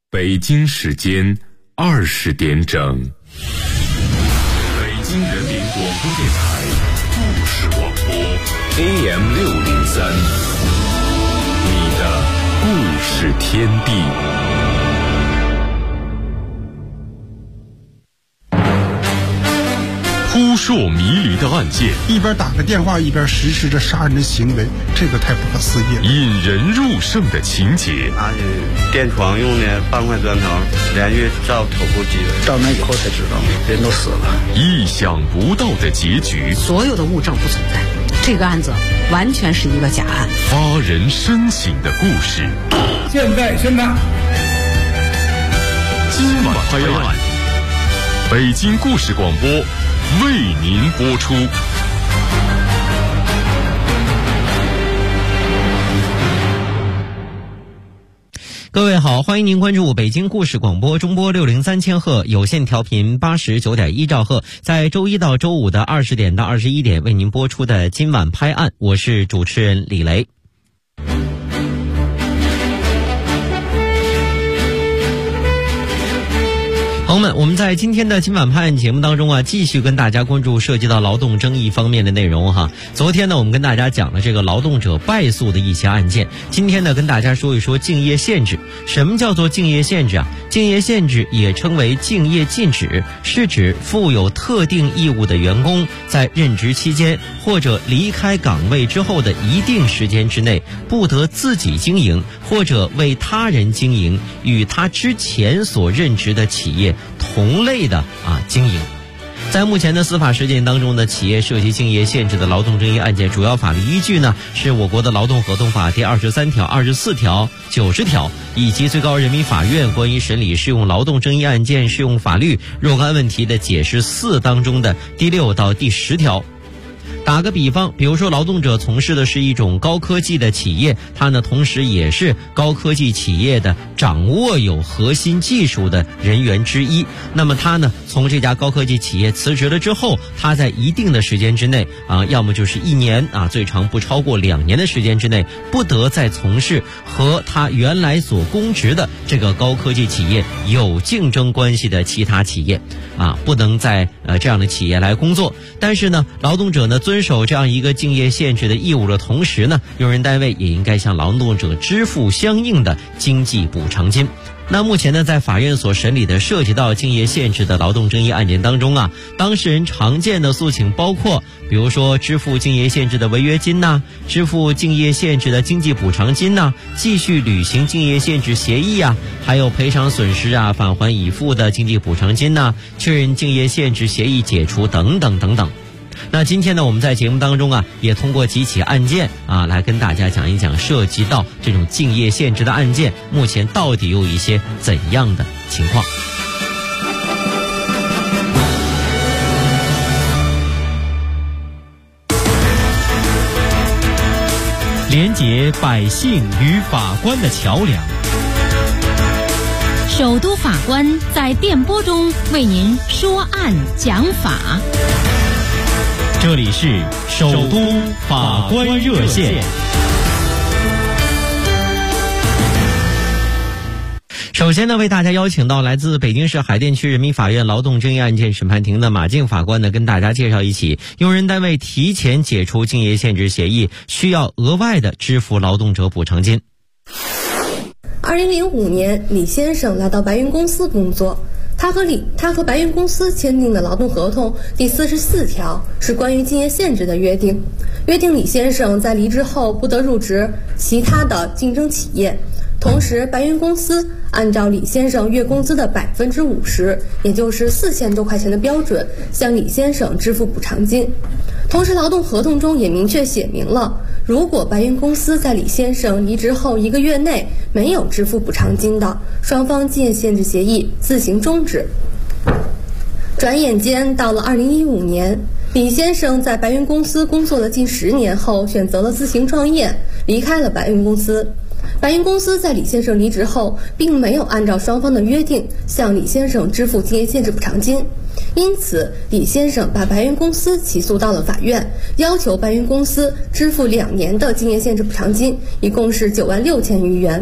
北京时间20点整，北京人民广播电台故事广播 AM603， 你的故事天地。扑朔迷离的案件， 一边打个电话一边实施着杀人的行为，这个太不可思议了。 引人入胜的情节， 拿去垫床用的半块砖头连续照头部击了， 照那以后才知道人都死了。 意想不到的结局， 所有的物证不存在，这个案子完全是一个假案。 发人深省的故事， 现在宣判， 今晚拍案，北京故事广播为您播出。 各位好，欢迎您关注北京故事广播中波603千赫有线调频89.1兆赫，在周一到周五的20点到21点为您播出的今晚拍案，我是主持人李雷。朋友们，我们在今天的今晚拍案节目当中继续跟大家关注涉及到劳动争议方面的内容哈。昨天呢，我们跟大家讲了这个劳动者败诉的一些案件。今天呢，跟大家说一说竞业限制。什么叫做竞业限制啊？竞业限制也称为竞业禁止，是指负有特定义务的员工在任职期间或者离开岗位之后的一定时间之内，不得自己经营或者为他人经营与他之前所任职的企业同类的经营。在目前的司法实践当中呢，企业涉及竞业限制的劳动争议案件主要法律依据呢是我国的劳动合同法第23条、24条、90条，以及最高人民法院关于审理适用劳动争议案件适用法律若干问题的解释4当中的第6到第10条。打个比方，比如说劳动者从事的是一种高科技的企业，他呢同时也是高科技企业的掌握有核心技术的人员之一。那么他呢从这家高科技企业辞职了之后，他在一定的时间之内要么就是1年最长不超过2年的时间之内，不得再从事和他原来所供职的这个高科技企业有竞争关系的其他企业不能在这样的企业来工作。但是呢，劳动者呢遵守这样一个竞业限制的义务的同时呢，用人单位也应该向劳动者支付相应的经济补偿金。那目前呢，在法院所审理的涉及到竞业限制的劳动争议案件当中当事人常见的诉请包括，比如说支付竞业限制的违约金支付竞业限制的经济补偿金继续履行竞业限制协议还有赔偿损失返还已付的经济补偿金确认竞业限制协议解除等等等等。那今天呢，我们在节目当中也通过几起案件来跟大家讲一讲涉及到这种竞业限制的案件，目前到底有一些怎样的情况。连结百姓与法官的桥梁， 首都法官在电波中为您说案讲法。 这里是首都法官热线。首先呢，为大家邀请到来自北京市海淀区人民法院劳动争议案件审判庭的马静法官呢，跟大家介绍一起用人单位提前解除竞业限制协议需要额外的支付劳动者补偿金。 2005年，李先生来到白云公司工作。他和白云公司签订的劳动合同第44条是关于竞业限制的约定，约定李先生在离职后不得入职其他的竞争企业。同时，白云公司按照李先生月工资的50%，也就是4000多块钱的标准，向李先生支付补偿金。同时，劳动合同中也明确写明了，如果白云公司在李先生离职后1个月内没有支付补偿金的，双方竞业限制协议自行终止。转眼间到了2015年，李先生在白云公司工作了近10年后，选择了自行创业，离开了白云公司。白云公司在李先生离职后，并没有按照双方的约定向李先生支付竞业限制补偿金，因此李先生把白云公司起诉到了法院，要求白云公司支付2年的竞业限制补偿金，一共是96000余元。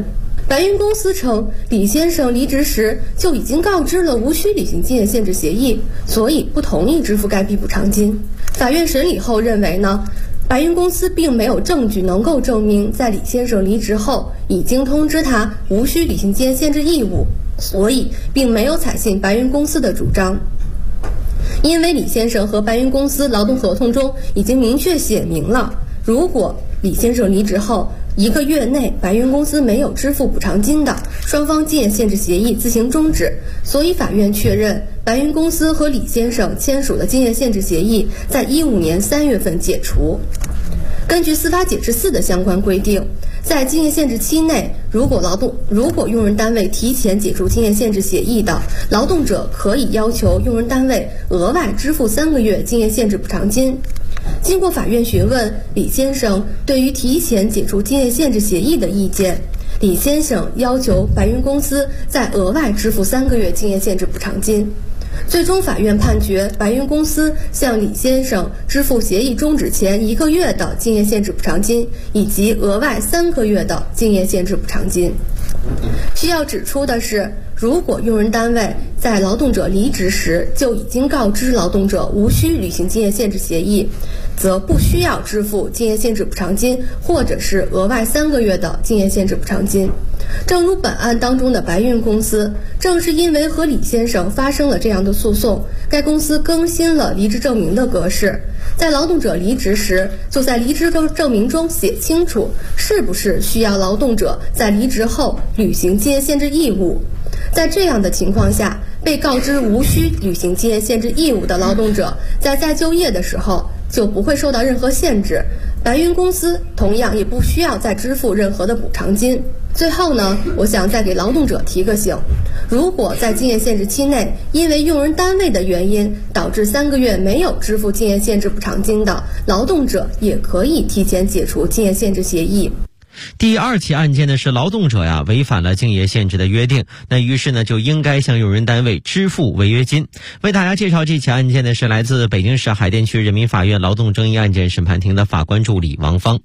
白云公司称，李先生离职时就已经告知了无需履行经验限制协议，所以不同意支付该笔补偿金。法院审理后认为呢，白云公司并没有证据能够证明在李先生离职后已经通知他无需履行经验限制义务，所以并没有采信白云公司的主张。因为李先生和白云公司劳动合同中已经明确写明了，如果李先生离职后1个月内白云公司没有支付补偿金的，双方经验限制协议自行终止，所以法院确认白云公司和李先生签署的经验限制协议在2015年3月份解除。根据司法解释4的相关规定，在经验限制期内，如果用人单位提前解除经验限制协议的，劳动者可以要求用人单位额外支付3个月经验限制补偿金。经过法院询问李先生对于提前解除经验限制协议的意见，李先生要求白云公司再额外支付3个月经验限制补偿金。最终法院判决白云公司向李先生支付协议终止前1个月的经验限制补偿金，以及额外3个月的经验限制补偿金。需要指出的是，如果用人单位在劳动者离职时就已经告知劳动者无需履行经验限制协议，则不需要支付经验限制补偿金，或者是额外3个月的经验限制补偿金。正如本案当中的白云公司，正是因为和李先生发生了这样的诉讼，该公司更新了离职证明的格式，在劳动者离职时就在离职证明中写清楚是不是需要劳动者在离职后履行经验限制义务。在这样的情况下，被告知无需履行经验限制义务的劳动者在再就业的时候就不会受到任何限制，白云公司同样也不需要再支付任何的补偿金。最后呢，我想再给劳动者提个醒，如果在经验限制期内因为用人单位的原因导致3个月没有支付经验限制补偿金的，劳动者也可以提前解除经验限制协议。 第2起案件呢是劳动者违反了竞业限制的约定，那于是呢就应该向用人单位支付违约金。为大家介绍这起案件呢是来自北京市海淀区人民法院劳动争议案件审判庭的法官助理王芳。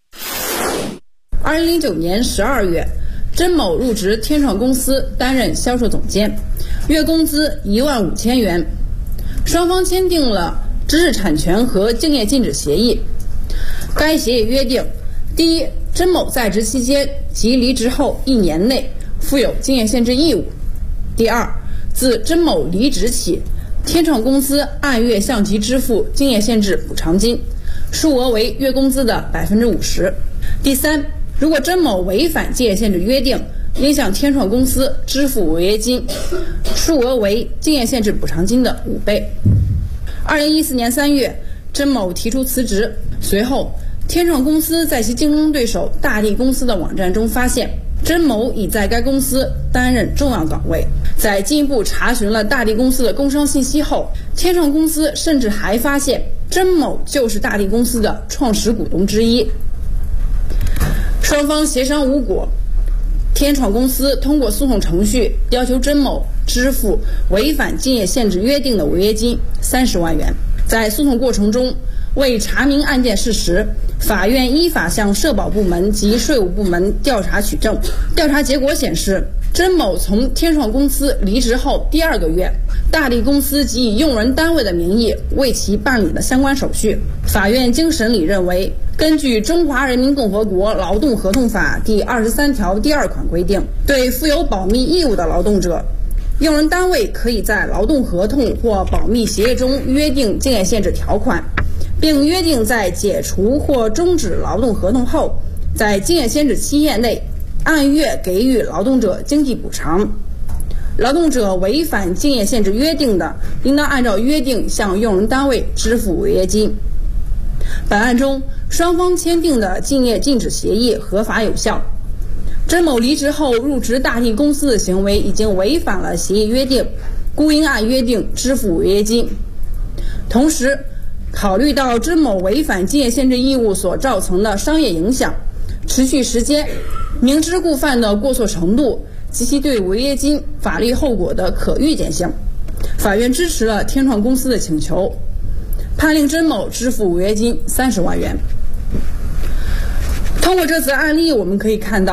2009年12月，甄某入职天创公司担任销售总监，月工资15000元，双方签订了知识产权和竞业禁止协议。该协议约定，第一，甄某在职期间及离职后1年内负有经验限制义务。第二，自甄某离职起，天创公司按月向其支付经验限制补偿金，数额为月工资的50%。第三，如果甄某违反竞业限制约定，应向天创公司支付违约金，数额为竞业限制补偿金的5倍。2014年3月，甄某提出辞职，随后天创公司在其竞争对手大地公司的网站中发现甄某已在该公司担任重要岗位。在进一步查询了大地公司的工商信息后，天创公司甚至还发现甄某就是大地公司的创始股东之一。双方协商无果，天创公司通过诉讼程序要求甄某支付违反竞业限制约定的违约金30万元。在诉讼过程中，为查明案件事实，法院依法向社保部门及税务部门调查取证。调查结果显示，甄某从天创公司离职后第2个月，大地公司即以用人单位的名义为其办理了相关手续。法院经审理认为，根据《中华人民共和国劳动合同法》第23条第2款规定，对负有保密义务的劳动者，用人单位可以在劳动合同或保密协议中约定竞业限制条款，并约定在解除或终止劳动合同后，在竞业限制期限内按月给予劳动者经济补偿。劳动者违反竞业限制约定的，应当按照约定向用人单位支付违约金。本案中，双方签订的竞业禁止协议合法有效。甄某离职后入职大地公司的行为已经违反了协议约定，故应按约定支付违约金。同时，考虑到甄某违反竞业限制义务所造成的商业影响、持续时间、明知故犯的过错程度及其对违约金法律后果的可预见性，法院支持了天创公司的请求，判令甄某支付违约金30万元。通过这次案例，我们可以看到，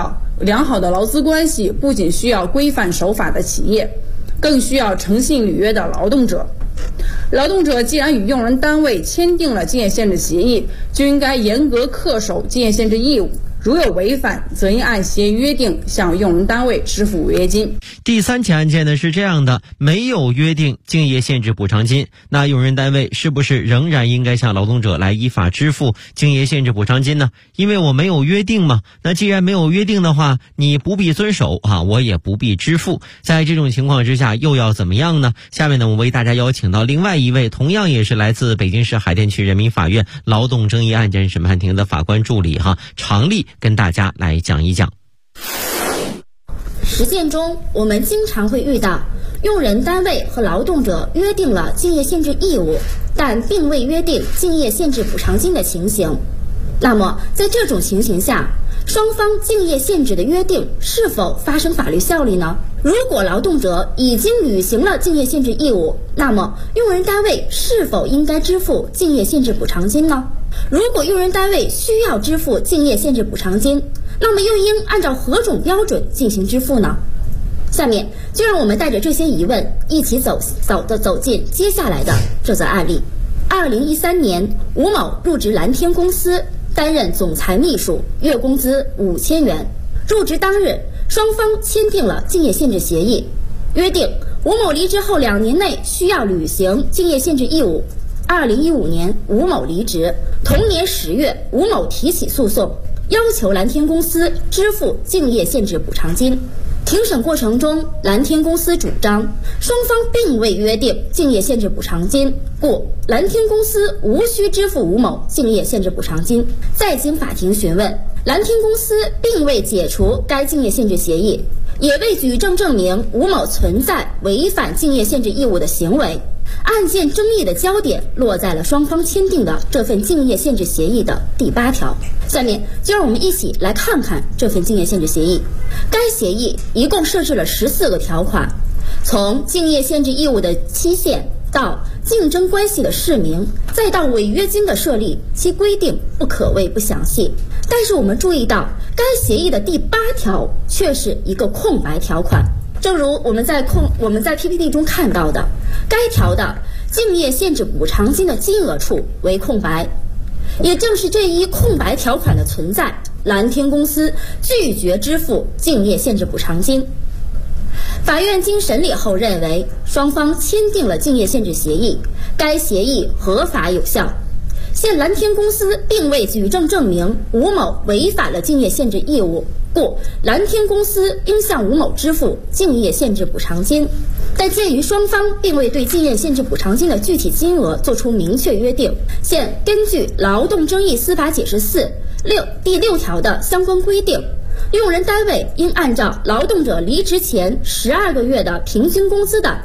良好的劳资关系不仅需要规范守法的企业，更需要诚信履约的劳动者。劳动者既然与用人单位签订了竞业限制协议，就应该严格恪守竞业限制义务，如有违反，则应按协议约定向用人单位支付违约金。 第3起案件呢是这样的，没有约定竞业限制补偿金，那用人单位是不是仍然应该向劳动者来依法支付竞业限制补偿金呢？因为我没有约定嘛，那既然没有约定的话，你不必遵守我也不必支付。在这种情况之下又要怎么样呢？下面呢，我为大家邀请到另外一位同样也是来自北京市海淀区人民法院劳动争议案件审判庭的法官助理常丽，跟大家来讲一讲。 实践中，我们经常会遇到用人单位和劳动者约定了竞业限制义务，但并未约定竞业限制补偿金的情形。那么，在这种情形下，双方竞业限制的约定是否发生法律效力呢？如果劳动者已经履行了竞业限制义务，那么用人单位是否应该支付竞业限制补偿金呢？如果用人单位需要支付竞业限制补偿金，那么又应按照何种标准进行支付呢？下面就让我们带着这些疑问一起走进接下来的这则案例。2013年，吴某入职蓝天公司，担任总裁秘书，月工资5000元。入职当日，双方签订了竞业限制协议，约定吴某离职后2年内需要履行竞业限制义务。2015年，吴某离职，同年10月，吴某提起诉讼，要求蓝天公司支付竞业限制补偿金。庭审过程中，蓝天公司主张双方并未约定竞业限制补偿金，故蓝天公司无需支付吴某竞业限制补偿金。再经法庭询问，蓝天公司并未解除该竞业限制协议，也未举证证明吴某存在违反竞业限制义务的行为。案件争议的焦点落在了双方签订的这份竞业限制协议的第8条。下面就让我们一起来看看这份竞业限制协议。该协议一共设置了14个条款，从竞业限制义务的期限到竞争关系的释明，再到违约金的设立，其规定不可谓不详细。但是我们注意到，该协议的第8条却是一个空白条款。正如我们在 PPT 中看到的，该条的竞业限制补偿金的金额处为空白。也正是这一空白条款的存在，蓝天公司拒绝支付竞业限制补偿金。法院经审理后认为，双方签订了竞业限制协议，该协议合法有效。现蓝天公司并未举证证明吴某违反了竞业限制义务，故蓝天公司应向吴某支付竞业限制补偿金。但鉴于双方并未对竞业限制补偿金的具体金额作出明确约定，现根据《劳动争议司法解释4第6条的相关规定，用人单位应按照劳动者离职前12个月的平均工资的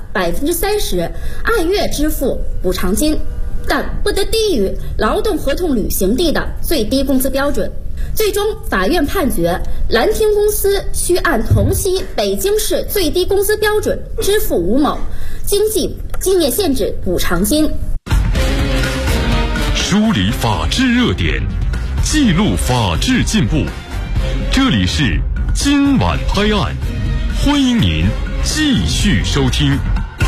30%按月支付补偿金，但不得低于劳动合同履行地的最低工资标准。最终，法院判决蓝天公司需按同期北京市最低工资标准支付吴某竞业限制补偿金。 梳理法治热点，记录法治进步。这里是今晚拍案，欢迎您继续收听。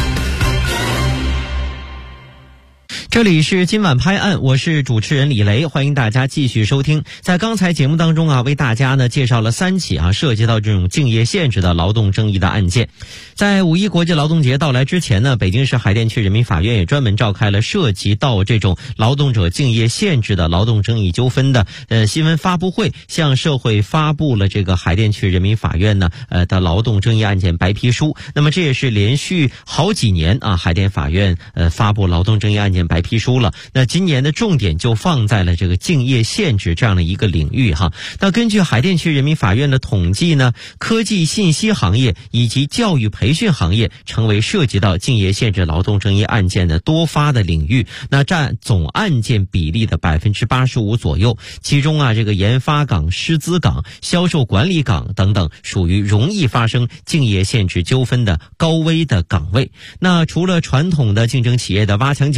这里是今晚拍案，我是主持人李雷，欢迎大家继续收听。在刚才节目当中为大家呢介绍了3起涉及到这种竞业限制的劳动争议的案件。在5·1国际劳动节到来之前呢，北京市海淀区人民法院也专门召开了涉及到这种劳动者竞业限制的劳动争议纠纷的新闻发布会，向社会发布了这个海淀区人民法院呢的劳动争议案件白皮书。那么这也是连续好几年海淀法院发布劳动争议案件白皮书了。那今年的重点就放在了这个竞业限制这样的一个领域那根据海淀区人民法院的统计呢，科技信息行业以及教育培训行业成为涉及到竞业限制劳动争议案件的多发的领域，那占总案件比例的85%左右。其中这个研发岗、师资岗、销售管理岗等等属于容易发生竞业限制纠纷的高危的岗位。那除了传统的竞争企业的挖墙脚，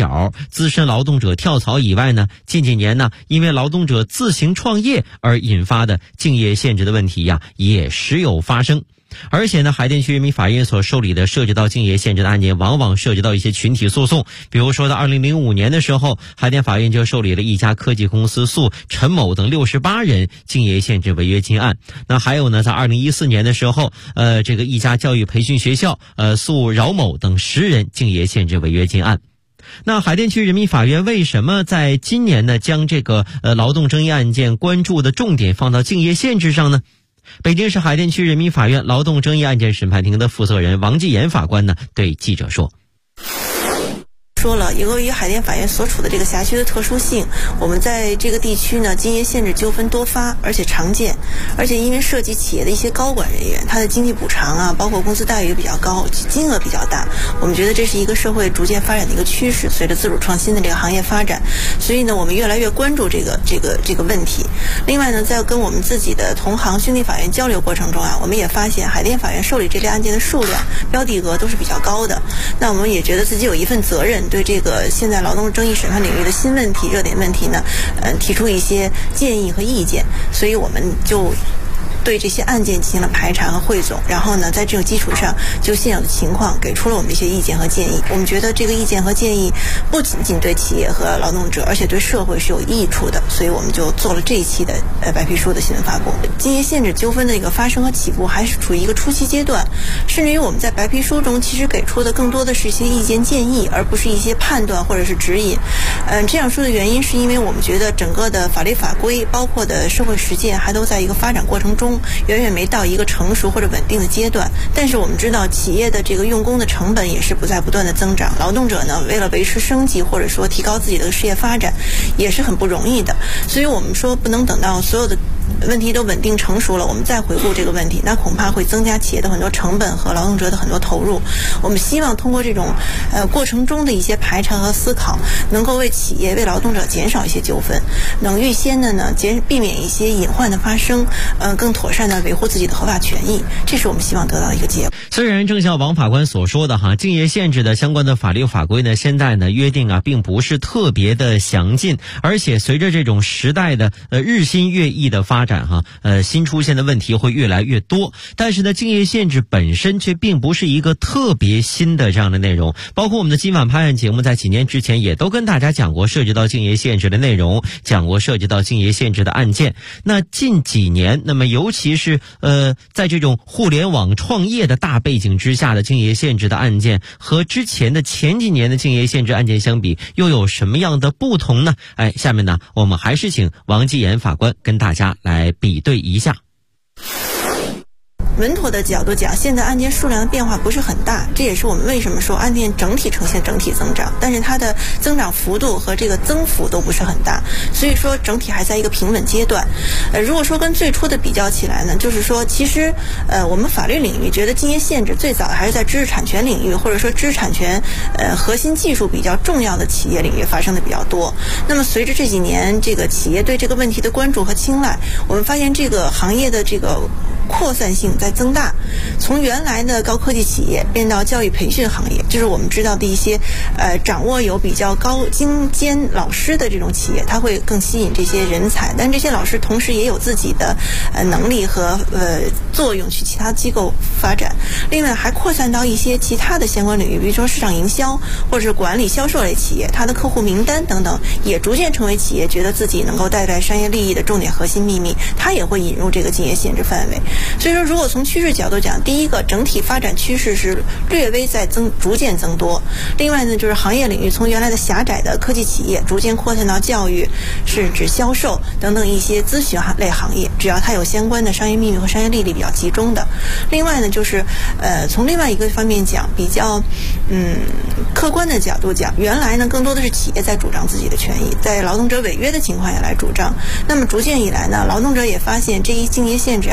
资深劳动者跳槽以外呢，近几年呢，因为劳动者自行创业而引发的竞业限制的问题呀，也时有发生。而且呢，海淀区人民法院所受理的涉及到竞业限制的案件，往往涉及到一些群体诉讼。比如说，在2005年的时候，海淀法院就受理了一家科技公司诉陈某等68人竞业限制违约金案。那还有呢，在2014年的时候，这个一家教育培训学校诉饶某等10人竞业限制违约金案。那海淀区人民法院为什么在今年呢，将这个劳动争议案件关注的重点放到竞业限制上呢？北京市海淀区人民法院劳动争议案件审判庭的负责人王继言法官呢，对记者说了，由于海淀法院所处的这个辖区的特殊性，我们在这个地区呢，竞业限制纠纷多发，而且常见，而且因为涉及企业的一些高管人员，他的经济补偿啊，包括工资待遇比较高，金额比较大，我们觉得这是一个社会逐渐发展的一个趋势，随着自主创新的这个行业发展，所以呢，我们越来越关注这个问题。另外呢，在跟我们自己的同行兄弟法院交流过程中啊，我们也发现海淀法院受理这类案件的数量、标的额都是比较高的，那我们也觉得自己有一份责任，对这个现在劳动争议审判领域的新问题、热点问题呢，提出一些建议和意见，所以我们就对这些案件进行了排查和汇总，然后呢，在这种基础上就现有的情况给出了我们一些意见和建议。我们觉得这个意见和建议不仅仅对企业和劳动者，而且对社会是有益处的，所以我们就做了这一期的白皮书的新闻发布。竞业限制纠纷的一个发生和起步还是处于一个初期阶段，甚至于我们在白皮书中其实给出的更多的是一些意见建议，而不是一些判断或者是指引。这样说的原因是因为我们觉得整个的法律法规包括的社会实践还都在一个发展过程中，远远没到一个成熟或者稳定的阶段。但是我们知道企业的这个用工的成本也是不断的增长，劳动者呢为了维持生计或者说提高自己的事业发展也是很不容易的，所以我们说不能等到所有的问题都稳定成熟了，我们再回顾这个问题，那恐怕会增加企业的很多成本和劳动者的很多投入。我们希望通过这种过程中的一些排查和思考，能够为企业为劳动者减少一些纠纷，能预先的呢避免一些隐患的发生，更妥善的维护自己的合法权益，这是我们希望得到的一个结果。 虽然正像王法官所说的竞业限制的相关的法律法规呢，现在呢约定啊并不是特别的详尽，而且随着这种时代的日新月异的发展新出现的问题会越来越多，但是呢，竞业限制本身却并不是一个特别新的这样的内容。包括我们的今晚拍案节目在几年之前也都跟大家讲过涉及到竞业限制的内容，讲过涉及到竞业限制的案件。那近几年，那么尤其是在这种互联网创业的大背景之下的竞业限制的案件，和之前的前几年的竞业限制案件相比，又有什么样的不同呢？下面呢，我们还是请王继言法官跟大家来比对一下。 稳妥的角度讲，现在案件数量的变化不是很大，这也是我们为什么说案件整体呈现整体增长，但是它的增长幅度和这个增幅都不是很大，所以说整体还在一个平稳阶段。如果说跟最初的比较起来呢，就是说其实我们法律领域觉得竞业限制最早还是在知识产权领域，或者说知识产权核心技术比较重要的企业领域发生的比较多。那么随着这几年这个企业对这个问题的关注和青睐，我们发现这个行业的这个扩散性在增大，从原来的高科技企业变到教育培训行业，就是我们知道的一些掌握有比较高精尖老师的这种企业，它会更吸引这些人才，但这些老师同时也有自己的能力和作用去其他机构发展。另外还扩散到一些其他的相关领域，比如说市场营销或者是管理销售类企业，它的客户名单等等也逐渐成为企业觉得自己能够带来商业利益的重点核心秘密，它也会引入这个竞业限制范围。所以说如果从趋势角度讲，第一个整体发展趋势是略微在逐渐增多，另外呢就是行业领域从原来的狭窄的科技企业逐渐扩散到教育、甚至销售等等一些咨询类行业，只要它有相关的商业秘密和商业利益比较集中的。另外呢就是从另外一个方面讲，比较客观的角度讲，原来呢更多的是企业在主张自己的权益，在劳动者违约的情况下来主张，那么逐渐以来呢，劳动者也发现这一竞业限制啊对自己的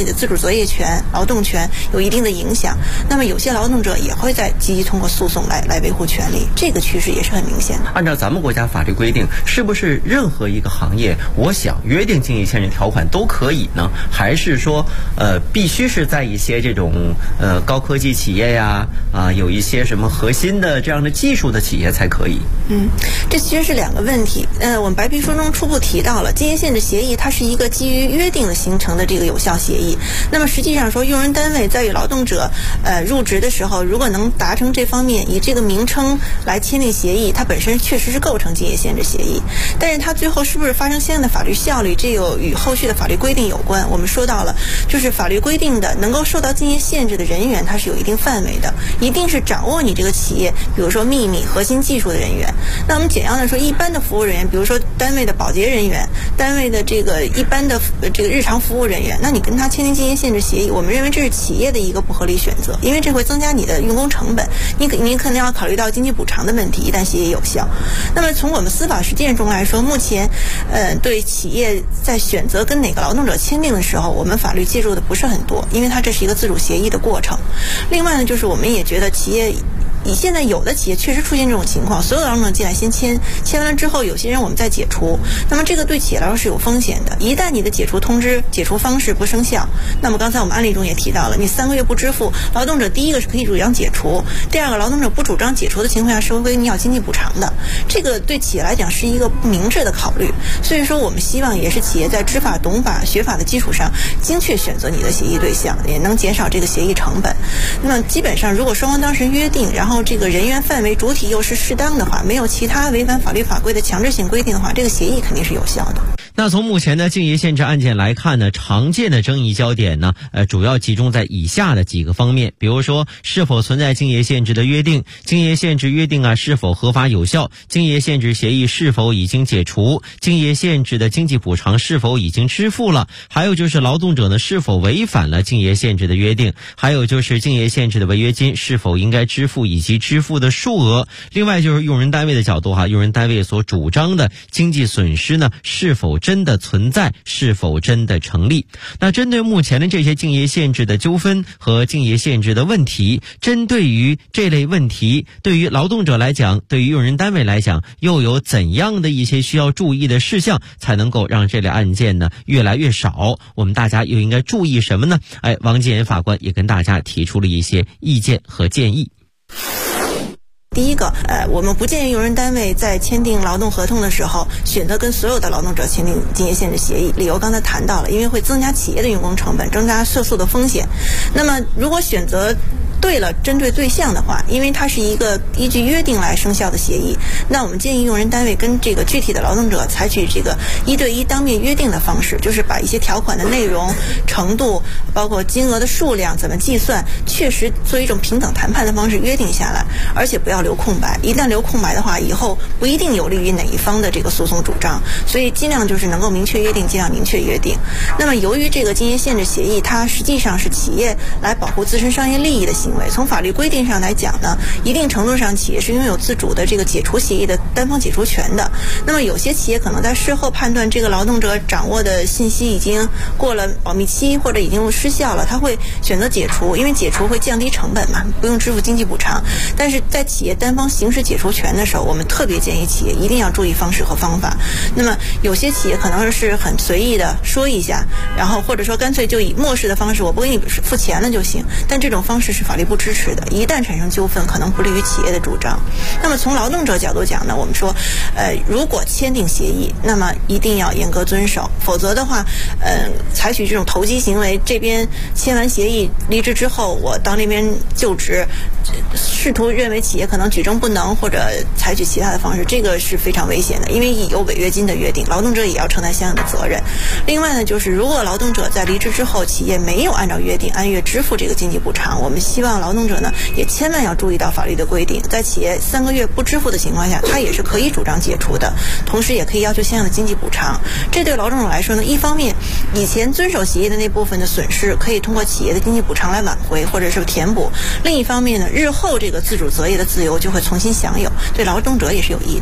的自主择业权、劳动权有一定的影响，那么有些劳动者也会在积极通过诉讼来维护权利，这个趋势也是很明显的。 按照咱们国家法律规定，是不是任何一个行业我想约定竞业限制条款都可以呢？还是说必须是在一些这种高科技企业呀有一些什么核心的这样的技术的企业才可以？ 这其实是两个问题。我们白皮书中初步提到了竞业限制协议，它是一个基于约定的形成的这个有效协议。那么实际上说，用人单位在与劳动者入职的时候，如果能达成这方面，以这个名称来签订协议，它本身确实是构成竞业限制协议。但是它最后是不是发生相应的法律效力，这有与后续的法律规定有关。我们说到了，就是法律规定的能够受到竞业限制的人员，它是有一定范围的，一定是掌握你这个企业比如说秘密核心技术的人员。那我们简要的说，一般的服务人员，比如说单位的保洁人员，单位的这个一般的这个日常服务人员，那你跟他签订竞业限制协议，我们认为这是企业的一个不合理选择，因为这会增加你的用工成本，你可能要考虑到经济补偿的问题，一旦协议有效。那么从我们司法实践中来说，目前对企业在选择跟哪个劳动者签订的时候，我们法律介入的不是很多，因为它这是一个自主协议的过程。另外呢，就是我们也觉得企业以现在有的企业确实出现这种情况，所有劳动者进来先签完了之后，有些人我们再解除，那么这个对企业来说是有风险的。一旦你的解除通知、解除方式不生效，那么刚才我们案例中也提到了，你3个月不支付，劳动者第一个是可以主张解除，第二个劳动者不主张解除的情况下是会你要经济补偿的，这个对企业来讲是一个不明智的考虑。所以说我们希望也是企业在知法懂法学法的基础上，精确选择你的协议对象，也能减少这个协议成本。那么基本上如果双方当时约定，然后这个人员范围主体又是适当的话，没有其他违反法律法规的强制性规定的话，这个协议肯定是有效的。 那从目前的竞业限制案件来看呢，常见的争议焦点呢，主要集中在以下的几个方面，比如说是否存在竞业限制的约定，竞业限制约定是否合法有效，竞业限制协议是否已经解除，竞业限制的经济补偿是否已经支付了，还有就是劳动者呢是否违反了竞业限制的约定，还有就是竞业限制的违约金是否应该支付以及支付的数额。另外就是用人单位的角度用人单位所主张的经济损失呢是否真的存在，是否真的成立。那针对目前的这些竞业限制的纠纷和竞业限制的问题，针对于这类问题，对于劳动者来讲，对于用人单位来讲，又有怎样的一些需要注意的事项，才能够让这类案件呢越来越少？我们大家又应该注意什么呢？王继言法官也跟大家提出了一些意见和建议。 第一个，我们不建议用人单位在签订劳动合同的时候选择跟所有的劳动者签订竞业限制协议，理由刚才谈到了，因为会增加企业的用工成本，增加涉诉的风险。那么如果选择对了针对对象的话，因为它是一个依据约定来生效的协议，那我们建议用人单位跟这个具体的劳动者采取这个1对1当面约定的方式，就是把一些条款的内容、程度，包括金额的数量怎么计算，确实做一种平等谈判的方式约定下来，而且不要留空白。一旦留空白的话，以后不一定有利于哪一方的这个诉讼主张，所以尽量就是能够明确约定，尽量明确约定。那么由于这个竞业限制协议，它实际上是企业来保护自身商业利益的行为，从法律规定上来讲呢，一定程度上企业是拥有自主的这个解除协议的单方解除权的。那么有些企业可能在事后判断这个劳动者掌握的信息已经过了保密期或者已经失效了，他会选择解除，因为解除会降低成本嘛，不用支付经济补偿。但是在企业单方行使解除权的时候，我们特别建议企业一定要注意方式和方法。那么有些企业可能是很随意的说一下，然后或者说干脆就以漠视的方式，我不给你付钱了就行，但这种方式是法律不支持的，一旦产生纠纷可能不利于企业的主张。那么从劳动者角度讲呢，我们说如果签订协议，那么一定要严格遵守，否则的话采取这种投机行为，这边签完协议离职之后我到那边就职，试图认为企业可能举证不能或者采取其他的方式，这个是非常危险的，因为有违约金的约定，劳动者也要承担相应的责任。另外呢，就是如果劳动者在离职之后企业没有按照约定按月支付这个经济补偿，我们希望劳动者呢也千万要注意到法律的规定，在企业3个月不支付的情况下，他也是可以主张解除的，同时也可以要求相应的经济补偿。这对劳动者来说呢，一方面以前遵守协议的那部分的损失可以通过企业的经济补偿来挽回或者是填补，另一方面呢，日后这个自主择业的自由就会重新享有，对劳动者也是有益的。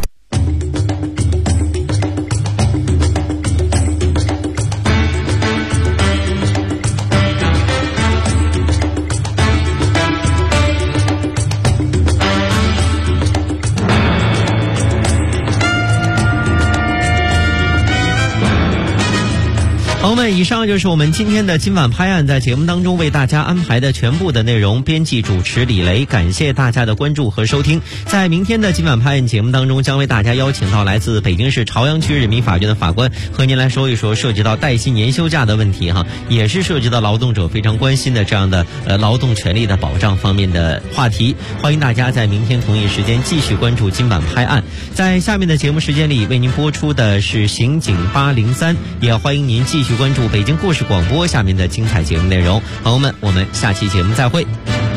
友们，以上就是我们今天的今晚拍案在节目当中为大家安排的全部的内容。编辑主持李雷，感谢大家的关注和收听。在明天的今晚拍案节目当中，将为大家邀请到来自北京市朝阳区人民法院的法官，和您来说一说涉及到带薪年休假的问题哈，也是涉及到劳动者非常关心的这样的劳动权利的保障方面的话题。欢迎大家在明天同一时间继续关注今晚拍案。在下面的节目时间里，为您播出的是刑警803，也欢迎您继续关注北京故事广播下面的精彩节目内容。朋友们，我们下期节目再会。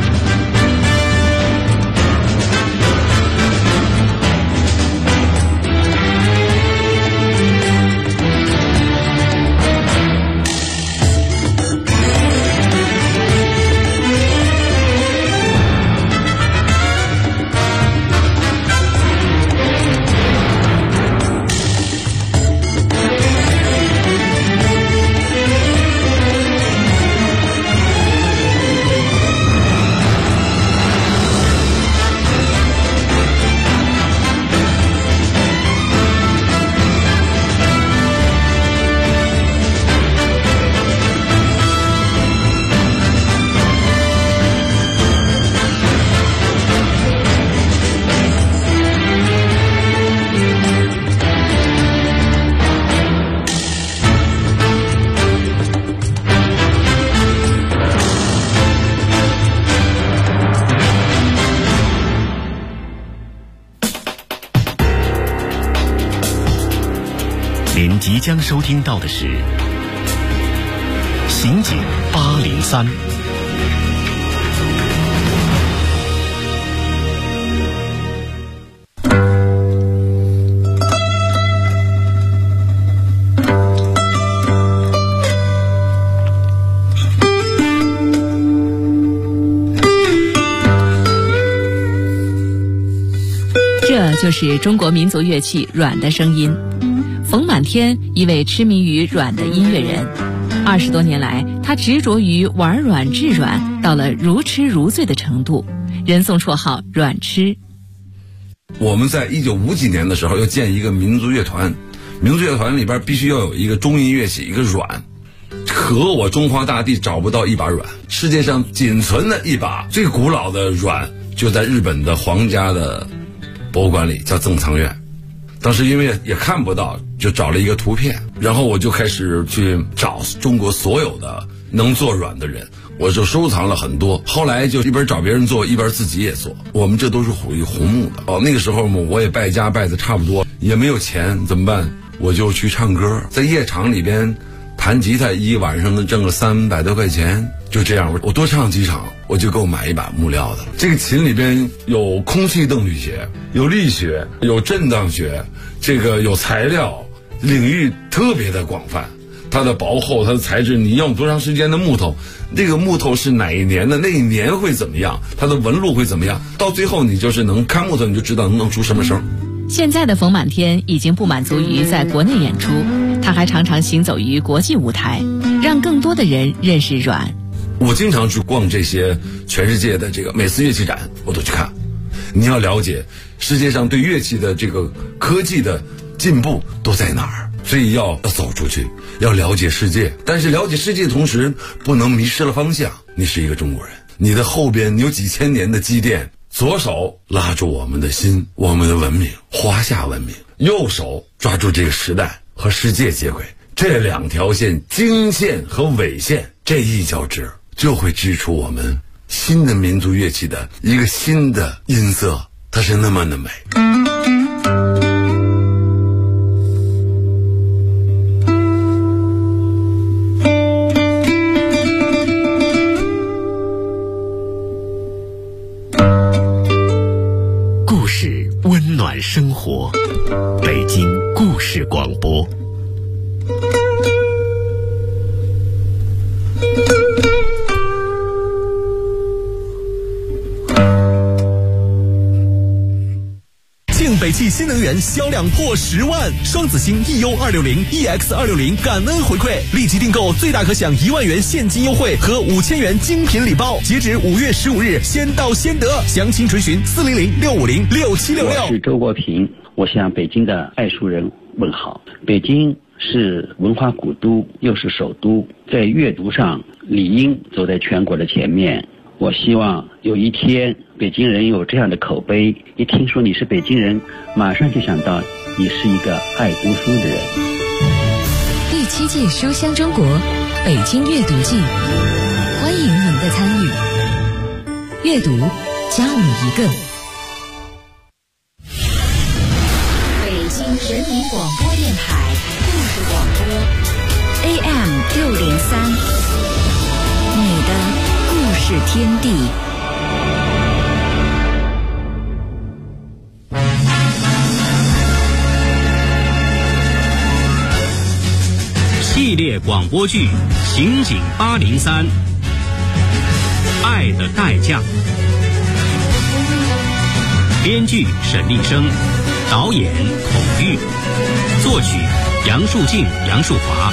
您即将收听到的是《刑警803》。 这就是中国民族乐器阮的声音。冯满天，一位痴迷于阮的音乐人，20多年来，他执着于玩阮治阮，到了如痴如醉的程度，人送绰号阮痴。 我们在1950几年的时候要建一个民族乐团，民族乐团里边必须要有一个中音乐器，一个阮。可我中华大地找不到一把阮，世界上仅存的一把最古老的阮，就在日本的皇家的博物馆里，叫赠藏院。当时因为也看不到，就找了一个图片，然后我就开始去找中国所有的能做阮的人，我就收藏了很多。后来就一边找别人做，一边自己也做。我们这都是属于红木的。那个时候我也败家败的差不多，也没有钱，怎么办？我就去唱歌，在夜场里边弹吉他，一晚上能挣个300多块钱。就这样，我多唱几场，我就给我买一把木料的。这个琴里边有空气动力学，有力学，有震荡学，这个有材料，领域特别的广泛。它的薄厚，它的材质，你用多长时间的木头，这个木头是哪一年的，那一年会怎么样，它的纹路会怎么样，到最后你就是能看木头，你就知道能弄出什么声。 现在的冯满天已经不满足于在国内演出，他还常常行走于国际舞台，让更多的人认识阮。 我经常去逛这些全世界的这个每次乐器展，我都去看。你要了解世界上对乐器的这个科技的进步都在哪儿，所以要走出去，要了解世界。但是了解世界的同时，不能迷失了方向。你是一个中国人，你的后边有几千年的积淀，左手拉住我们的心，我们的文明，华夏文明；右手抓住这个时代和世界接轨。这两条线，经线和纬线，这一交织，就会织出我们新的民族乐器的一个新的音色，它是那么的美。 故事温暖生活，北京故事广播。 北汽新能源销量破10万，双子星 EU260、EX260 感恩回馈，立即订购最大可享1万元现金优惠和5000元精品礼包，截止5月15日，先到先得。详情垂询400-650-6766。 我是周国平，我向北京的爱书人问好。北京是文化古都，又是首都，在阅读上理应走在全国的前面。我希望有一天北京人有这样的口碑，一听说你是北京人，马上就想到你是一个爱读书的人。 第7届书香中国北京阅读季，欢迎您的参与。阅读教你一个。 北京人民广播电台故事广播 AM603，你的故事天地。 系列广播剧《刑警803》，爱的代价。编剧沈立生，导演孔玉，作曲杨树静、杨树华。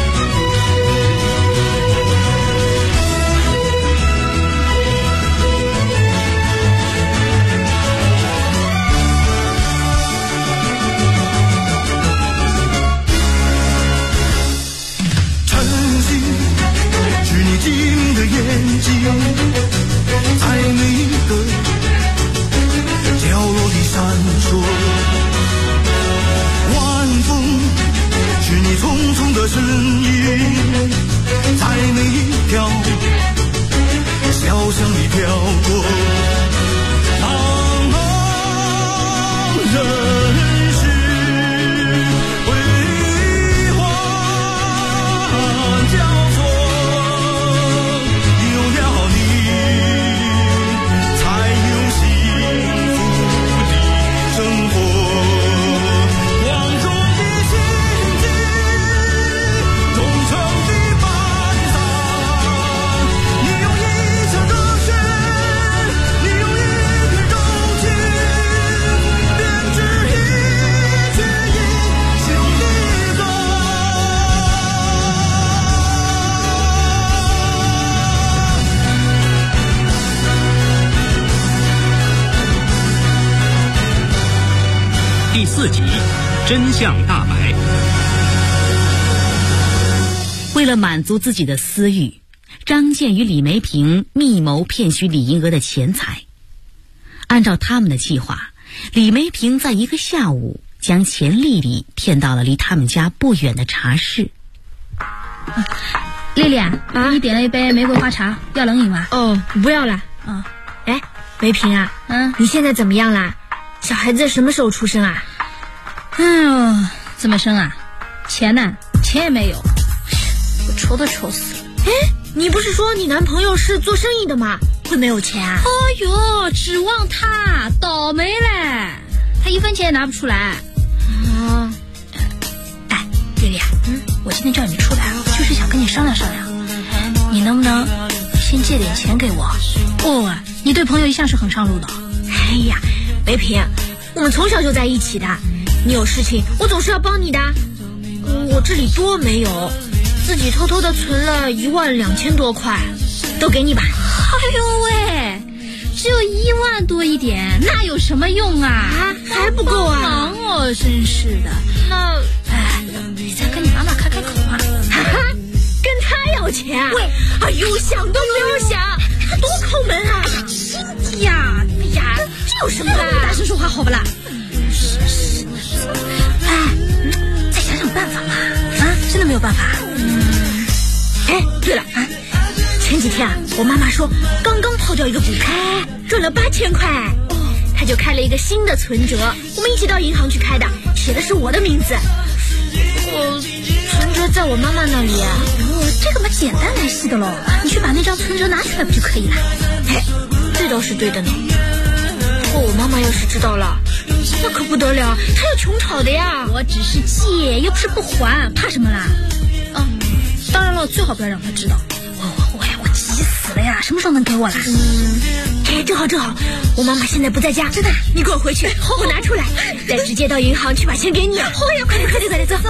静的眼睛，在每一个角落里闪烁。晚风是你匆匆的身影，在每一条小巷里飘过。茫茫人世辉煌交错。 第4集，真相大白。 为了满足自己的私欲，张健与李梅平密谋骗取李银娥的钱财。按照他们的计划，李梅平在一个下午将钱丽丽骗到了离他们家不远的茶室。 丽丽啊，你点了一杯玫瑰花茶，要冷饮吗？ 哦，不要了。哎，梅平啊，你现在怎么样啦？小孩子什么时候出生啊？ 怎么生啊？钱呢？钱也没有，我愁都愁死了。 哎，你不是说你男朋友是做生意的吗？会没有钱啊？ 哎呦，指望他倒霉嘞，他一分钱也拿不出来。哎，丽丽啊，我今天叫你出来，就是想跟你商量商量，你能不能先借点钱给我？你对朋友一向是很上路的。 哎呀，梅平，我们从小就在一起的，你有事情我总是要帮你的。我这里多没有，自己偷偷的存了12000多块，都给你吧。 哎呦喂，只有1万多一点，那有什么用啊？ 还不够啊？ 忙哦，真是的。那，你再跟你妈妈开口啊。 跟他要钱啊？喂，哎呦，想都不用想，他多抠门啊！ 心机呀！哎呀， 这有什么的？ 大声说话好不啦？再想想办法嘛！真的没有办法。 哎，对了前几天我妈妈说刚泡掉一个股票，赚了8000块。她就开了一个新的存折，我们一起到银行去开的，写的是我的名字。存折在我妈妈那里啊。 这个嘛简单来细的喽，你去把那张存折拿出来不就可以了？ 这倒是对的呢。不过我妈妈要是知道了，那可不得了，她要穷吵的呀。 我只是借，又不是不还，怕什么啦？当然了，最好不要让她知道。我急死了呀，什么时候能给我啦？ 正好，我妈妈现在不在家， 真的， 你给我回去，我拿出来，再直接到银行去把钱给你。快点走。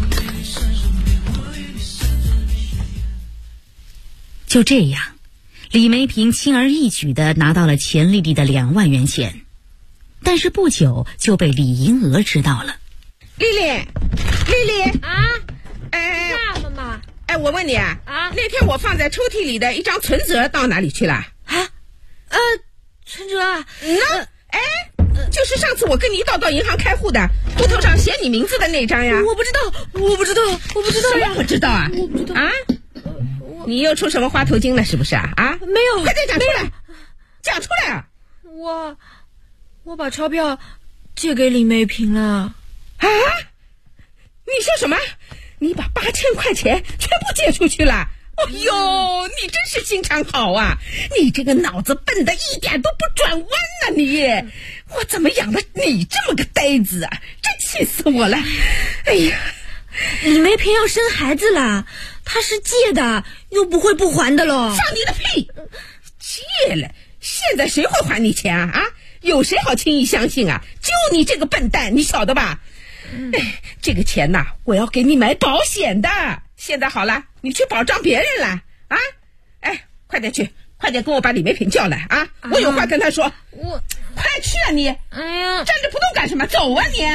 就这样，李梅平轻而易举地拿到了钱丽丽的2万元钱，但是不久就被李银娥知道了。 丽丽啊， 是妈妈。 我问你啊，那天我放在抽屉里的一张存折到哪里去了？ 存折啊？ 就是上次我跟你一道到银行开户的，户头上写你名字的那张呀。 我不知道呀。 什么不知道啊？ 我不知道啊？你又出什么花头精了是不是啊？ 没有， 快点讲出来，讲出来啊！ 我把钞票借给李梅萍了。 啊？你说什么？你把8000块钱全部借出去了？哎呦，你真是心肠好啊！你这个脑子笨的一点都不转弯呐！你，我怎么养了你这么个呆子啊？真气死我了！哎呀， 李梅萍要生孩子了，她是借的，又不会不还的喽。 放你的屁！借了，现在谁会还你钱啊？有谁好轻易相信啊？就你这个笨蛋，你晓得吧？这个钱呐，我要给你买保险的。现在好了，你去保障别人了啊！快点去，快点跟我把李梅萍叫来啊！我有话跟她说。快去啊你！ 哎呀， 站着不动干什么？走啊你！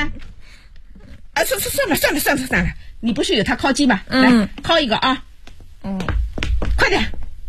算了，你不是有他敲击吗？来敲一个啊！快点！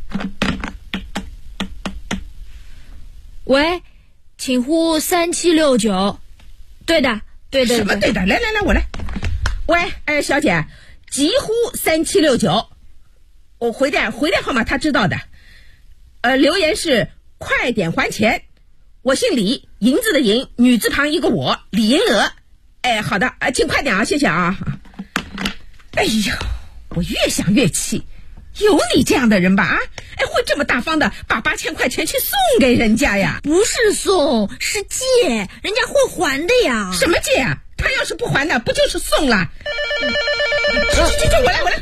喂，请呼3769。对的。 什么对的？来，我来。喂，小姐，急呼3769。我回电号码他知道的。留言是快点还钱。我姓李，银子的银，女字旁一个我，李银娥。好的，请快点啊，谢谢啊。哎呦，我越想越气，有你这样的人吧？会这么大方的把8000块钱去送给人家呀？ 不是送，是借，人家会还的呀。 什么借啊？他要是不还的，不就是送了？去，我来。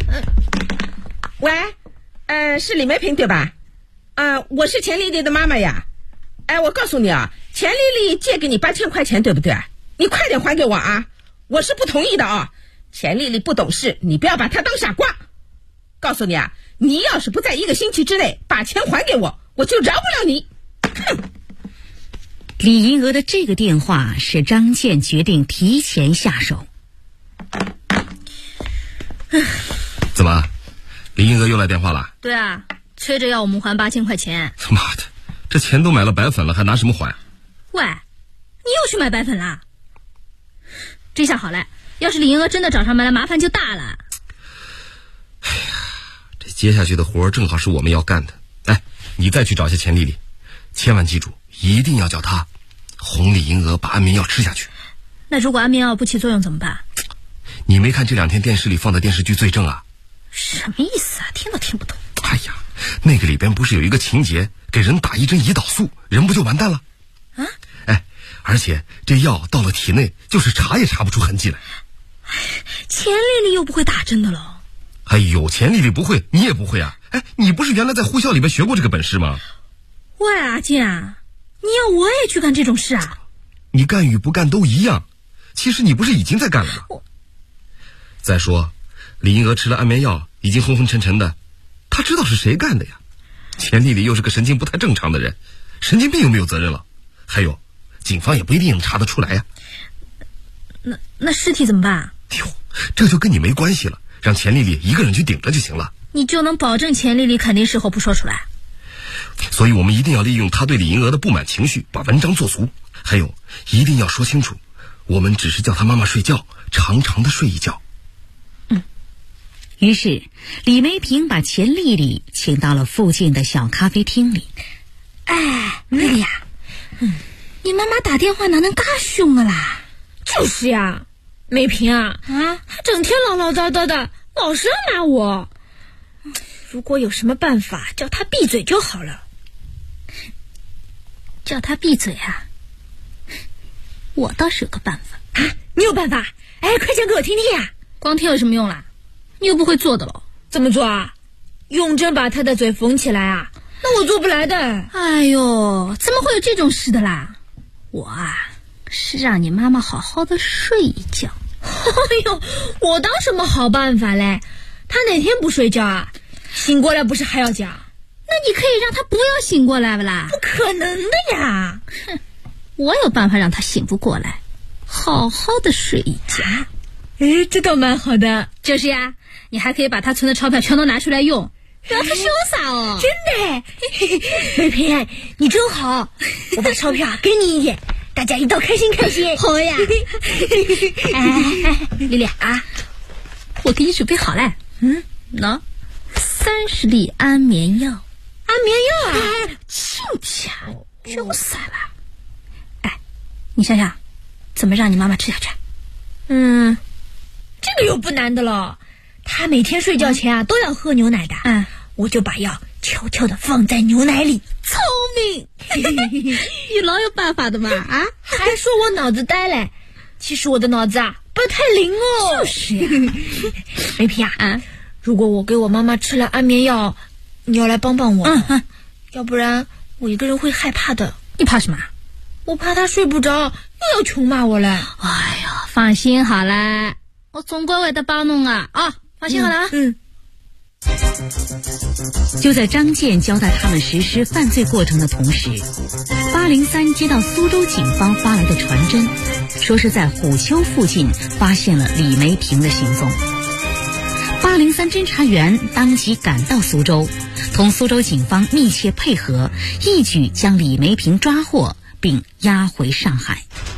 喂，是李梅萍对吧？我是钱丽丽的妈妈呀。我告诉你啊，钱丽丽借给你8000块钱，对不对？你快点还给我啊！我是不同意的啊。钱丽丽不懂事，你不要把她当傻瓜。告诉你啊，你要是不在1个星期之内把钱还给我，我就饶不了你。哼！ 李银娥的这个电话使张健决定提前下手。 怎么，李银娥又来电话了？ 对啊，催着要我们还8000块钱。 他妈的，这钱都买了白粉了，还拿什么还？ 喂，你又去买白粉啦？这下好了，要是李银娥真的找上门来，麻烦就大了。 哎呀，这接下去的活正好是我们要干的。你再去找些钱丽丽，千万记住，一定要叫她哄李银娥把安眠药吃下去。 那如果安眠药不起作用怎么办？ 你没看这2天电视里放的电视剧《罪证》啊？ 什么意思啊？听都听不懂。 哎呀，那个里边不是有一个情节，给人打1针胰岛素，人不就完蛋了？ 啊？ 而且这药到了体内，就是查也查不出痕迹来。 钱丽丽又不会打针的喽。喂，阿健，你要我也去干这种事啊？ 你干与不干都一样，其实你不是已经在干了吗？再说，李银娥吃了安眠药，已经昏昏沉沉的，她知道是谁干的呀？钱丽丽又是个神经不太正常的人，神经病又没有责任了。还有，警方也不一定能查得出来呀。 那尸体怎么办？ 这就跟你没关系了，让钱丽丽一个人去顶着就行了。 你就能保证钱丽丽肯定事后不说出来？ 所以我们一定要利用她对李银娥的不满情绪，把文章做足。还有，一定要说清楚，我们只是叫她妈妈睡觉，长长的睡一觉。 于是李梅萍把钱丽丽请到了附近的小咖啡厅里。 丽丽呀，你妈妈打电话哪能嘎凶啊啦？就是呀，梅萍啊，她整天唠唠叨叨的，老是要骂我。如果有什么办法叫她闭嘴就好了。叫她闭嘴啊？我倒是有个办法。你有办法？快讲给我听听呀！光听有什么用啦？你又不会做的喽。怎么做啊？用针把她的嘴缝起来啊？那我做不来的。哎呦，怎么会有这种事的啦？我是让你妈妈好好的睡一觉。哎呦，我当什么好办法嘞？她哪天不睡觉啊？醒过来不是还要讲？那你可以让她不要醒过来不啦？不可能的呀！哼，我有办法让她醒不过来，好好的睡一觉。 哎，这倒蛮好的。 就是呀，你还可以把他存的钞票全都拿出来用，他潇洒哦。 真的，梅萍，你真好，我把钞票给你一点，大家一道开心开心。 好呀。哎，丽丽啊，我给你准备好了。喏，30粒安眠药。 安眠药啊？ 亲家，就散了。哎，你想想，怎么让你妈妈吃下去？ 这个有不难的了。她每天睡觉前啊都要喝牛奶的。我就把药悄悄地放在牛奶里。 聪明，你老有办法的嘛啊！ 还说我脑子呆嘞，其实我的脑子啊不太灵哦。 就是呀， 梅萍啊，如果我给我妈妈吃了安眠药，你要来帮帮我。要不然我一个人会害怕的。 你怕什么？ 我怕她睡不着，又要穷骂我了。 哎呀，放心好了，我总归会得帮侬啊！放心好了啊。 就在张健交代他们实施犯罪过程的同时，803接到苏州警方发来的传真，说是在虎丘附近发现了李梅萍的行踪。803侦查员当即赶到苏州，同苏州警方密切配合，一举将李梅萍抓获并押回上海。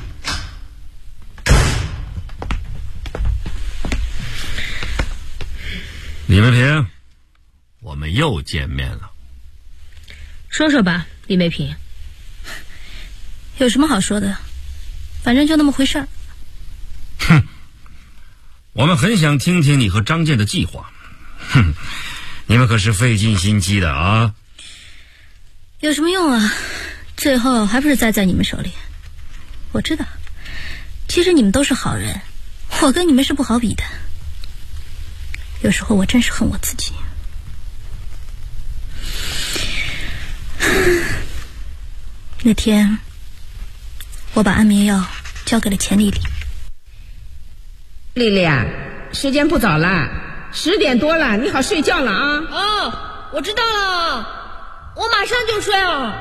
李梅萍，我们又见面了。 说说吧，李梅萍，有什么好说的？反正就那么回事儿。 我们很想听听你和张健的计划。你们可是费尽心机的啊。 有什么用啊？最后还不是栽在你们手里。我知道，其实你们都是好人，我跟你们是不好比的。有时候我真是恨我自己。那天我把安眠药交给了钱丽丽。 丽丽啊，时间不早了，10点多了，你好睡觉了啊。我知道了，我马上就睡哦。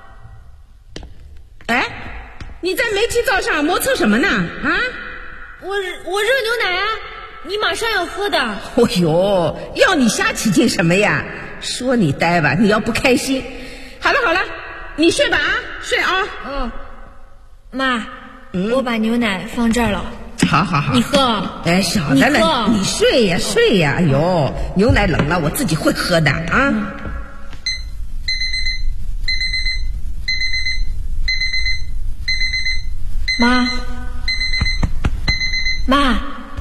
哎，你在煤气灶上磨蹭什么呢？ 我热牛奶啊，你马上要喝的。 哦呦，要你瞎起劲什么呀？说你呆吧，你要不开心。好了，你睡吧啊，睡啊。 妈，我把牛奶放这儿了。 好， 你喝。 哎，晓得了，你睡呀。哎呦，牛奶冷了，我自己会喝的啊。 妈，妈，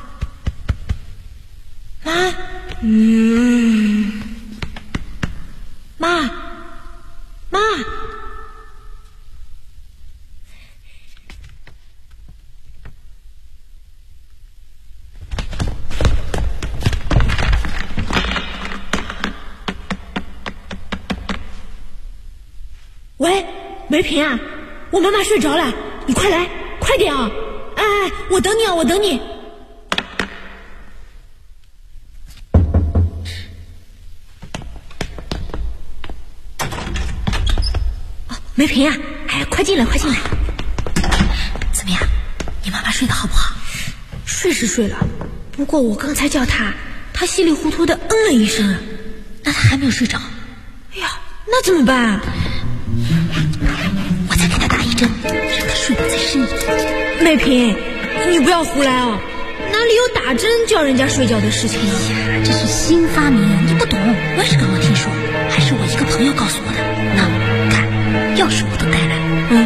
喂，梅萍啊，我妈妈睡着了，你快来，快点啊！哎，我等你。梅萍啊，哎，快进来。怎么样？你妈妈睡得好不好？睡是睡了，不过我刚才叫她稀里糊涂的了一声。那她还没有睡着。哎呀，那怎么办？我再给她打一针，让她睡得再深一点。梅萍，你不要胡来哦，哪里有打针叫人家睡觉的事情呢？呀，这是新发明，你不懂，我也是刚刚听说，还是我一个朋友告诉我的。那看，钥匙我都带来。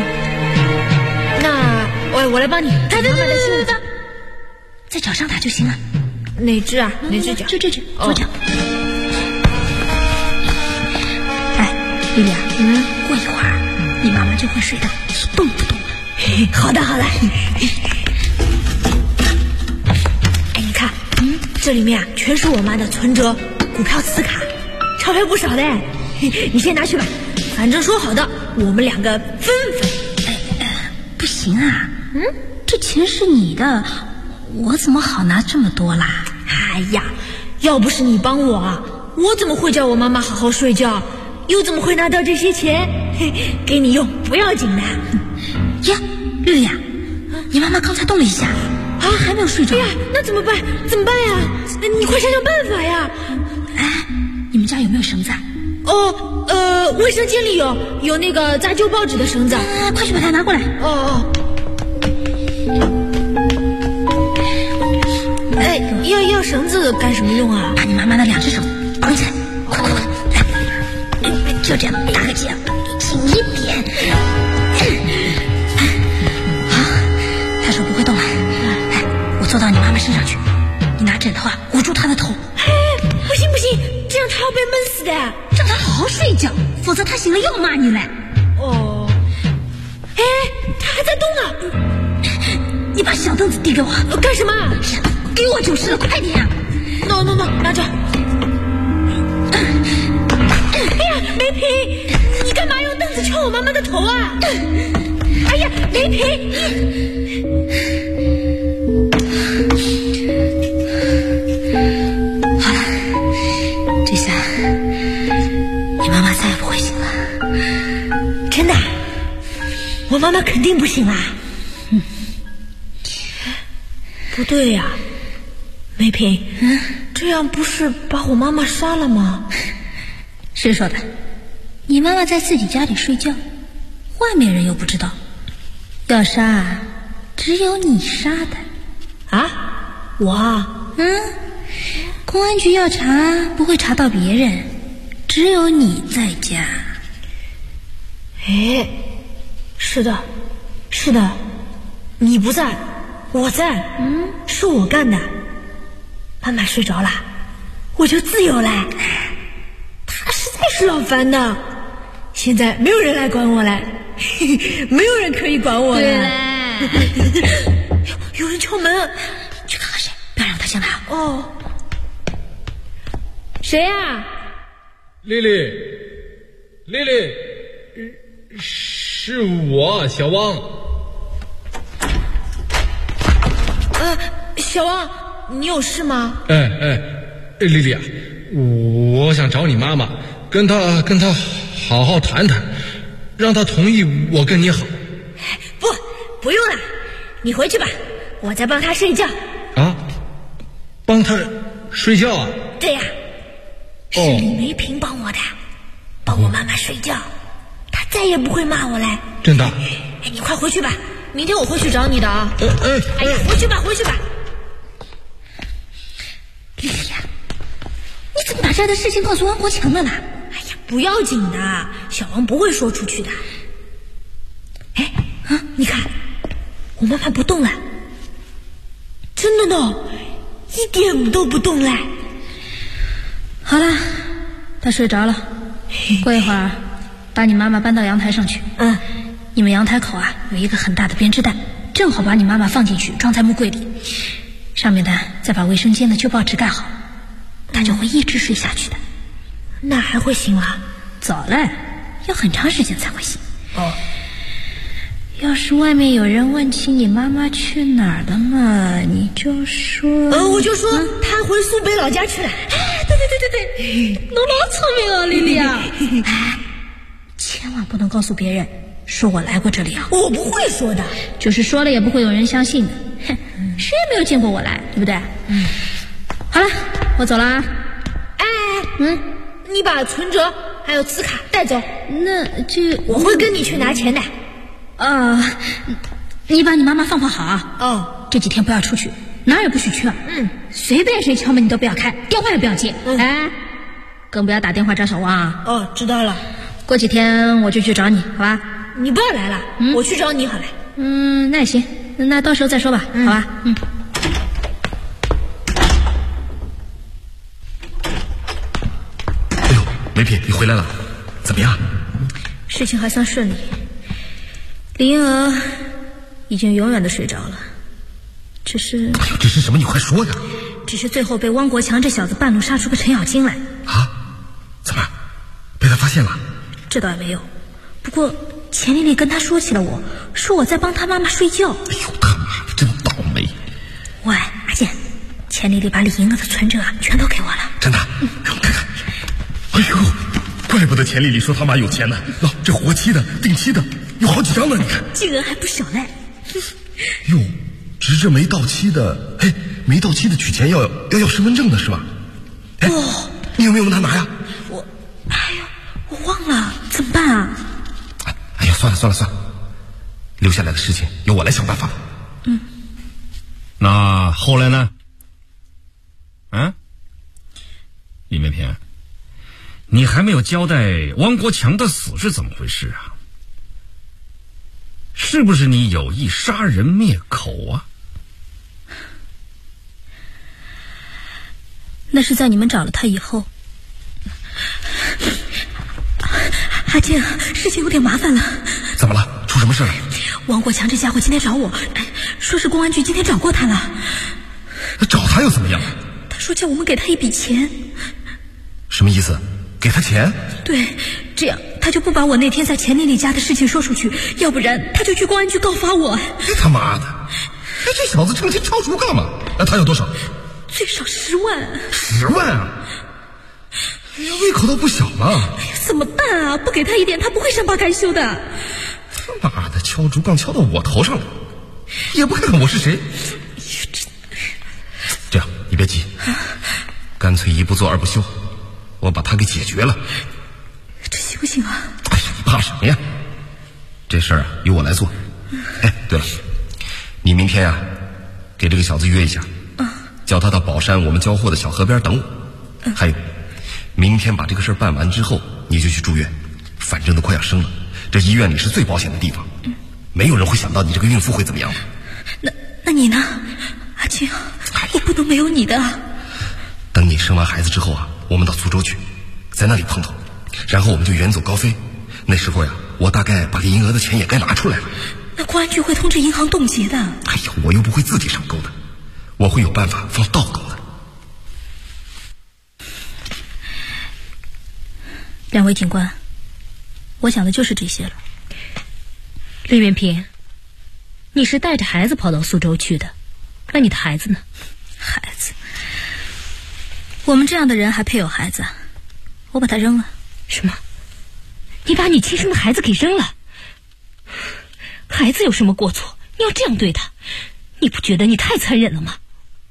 那我来帮你。对，在脚上打就行了。哪只啊？哪只脚？就这只，左脚。哎，丽丽啊，过一会儿你妈妈就会睡得一动不动了。好的。哎，你看，这里面啊全是我妈的存折、股票磁卡，钞票不少的。你先拿去吧，反正说好的，我们2个分。不行啊，这钱是你的，我怎么好拿这么多啦？哎呀，要不是你帮我，我怎么会叫我妈妈好好睡觉？又怎么会拿到这些钱？给你用，不要紧的。呀，绿呀，你妈妈刚才动了一下。啊， 啊，还没有睡着。哎呀，那怎么办？怎么办呀？你快想想办法呀！ 哎，你们家有没有绳子啊？ 卫生间里有那个扎旧报纸的绳子。 快去把它拿过来。 要绳子干什么用啊？ 把你妈妈的2只手绑起来，快，就这样搭个结，紧一点。好，她手不会动了。我坐到你妈妈身上去，你拿枕头捂住她的头。 不行，这样她要被闷死的。 让她好好睡觉，否则她醒了又骂你嘞。 她还在动呢。 你把小凳子递给我。 干什么？ 给我就是了，快点 ！No， 拿着。哎呀，梅萍，你干嘛用凳子敲我妈妈的头啊？哎呀，梅萍， 好了，这下你妈妈再也不会醒了。 真的？我妈妈肯定不醒啦。不对呀。梅萍，这样不是把我妈妈杀了吗？ 谁说的？你妈妈在自己家里睡觉，外面人又不知道。要杀，只有你杀的。 啊？我？ 公安局要查，不会查到别人，只有你在家。 是的，你不在，我在。是我干的。妈妈睡着了，我就自由了。她实在是老烦的，现在没有人来管我了，没有人可以管我了。 对嘞， 有人敲门， 去看看谁，不要让他进来。 谁呀？ 丽丽，是我，小汪。 小汪。你有事吗？ 丽丽啊，我想找你妈妈，跟她好好谈谈，让她同意我跟你好。 不用了，你回去吧，我在帮她睡觉。 啊？帮她睡觉啊？ 对呀，是李梅萍帮我的，帮我妈妈睡觉，她再也不会骂我了。 真的？ 你快回去吧，明天我会去找你的啊。哎呀，回去吧。 丽丽呀，你怎么把这样的事情告诉王国强了啦？ 哎呀，不要紧的，小王不会说出去的。你看，我妈妈不动了，真的呢，一点都不动了。 好了，她睡着了，过一会儿把你妈妈搬到阳台上去。你们阳台口有一个很大的编织袋，正好把你妈妈放进去，装在木柜里。上面的再把卫生间的旧报纸盖好，他就会一直睡下去的。 那还会醒啊？ 早了，要很长时间才会醒。要是外面有人问起你妈妈去哪儿了嘛，你就说我就说她回苏北老家去了。 对，侬老聪明哦，丽丽啊！千万不能告诉别人说我来过这里啊！ 我不会说的， 就是说了也不会有人相信的。谁也没有见过我来，对不对？好了，我走了啊。 你把存折还有磁卡带走。 那这我会跟你去拿钱的。 你把你妈妈放好啊。这几天不要出去，哪儿也不许去啊。随便谁敲门你都不要开，电话也不要接。更不要打电话找小汪啊。 知道了。 过几天我就去找你，好吧？ 你不要来了，我去找你好了。 那也行，那到时候再说吧，好吧？ 哎呦，梅萍，你回来了，怎么样？ 事情还算顺利，李英娥已经永远的睡着了，只是…… 哎呦，这是什么？你快说呀！ 只是最后被汪国强这小子半路杀出个程咬金来。 怎么被他发现了？ 这倒也没有，不过钱丽丽跟他说起了我，说我在帮他妈妈睡觉。 哎呦，他妈的，真倒霉！ 喂，阿健，钱丽丽把李英娥的存折全都给我了。 真的？让我看看。哎呦，怪不得钱丽丽说他妈有钱呢。这活期的、定期的有好几张呢，你看。 金额还不小嘞。 哟， 执着没到期的，没到期的取钱要身份证的是吧？你有没有拿呀？ 我忘了，怎么办啊？ 哎呀，算了，留下来的事情由我来想办法。 那后来呢？李梅平，你还没有交代王国强的死是怎么回事啊？是不是你有意杀人灭口啊？ 那是在你们找了他以后。阿健，事情有点麻烦了。 怎么了？出什么事了？ 王国强这家伙今天找我，说是公安局今天找过他了。 找他又怎么样？ 他说叫我们给他一笔钱。 什么意思？给他钱？ 对，这样他就不把我那天在钱丽丽家的事情说出去，要不然他就去公安局告发我。 他妈的！这小子成天敲竹杠嘛。他有多少？ 最少10万。 10万啊！胃口都不小了。 怎么办啊？不给他一点，他不会善罢甘休的。 他妈的，敲竹杠敲到我头上了，也不看看我是谁。这样，你别急，干脆一不做二不休，我把他给解决了。 这行不行啊？ 哎呀，你怕什么呀？这事儿由我来做。对了，你明天给这个小子约一下，叫他到宝山我们交货的小河边等我。还有，明天把这个事儿办完之后，你就去住院，反正都快要生了，这医院里是最保险的地方，没有人会想到你这个孕妇会怎么样的。 那你呢，阿青？我不能没有你的。 等你生完孩子之后我们到苏州去，在那里碰头，然后我们就远走高飞。那时候我大概把李银娥的钱也该拿出来了。 那公安局会通知银行冻结的。 哎呀，我又不会自己上钩的，我会有办法放倒钩的。 两位警官，我想的就是这些了。 李元平，你是带着孩子跑到苏州去的，那你的孩子呢？ 孩子？我们这样的人还配有孩子啊？我把他扔了。 什么？你把你亲生的孩子给扔了？孩子有什么过错？你要这样对他，你不觉得你太残忍了吗？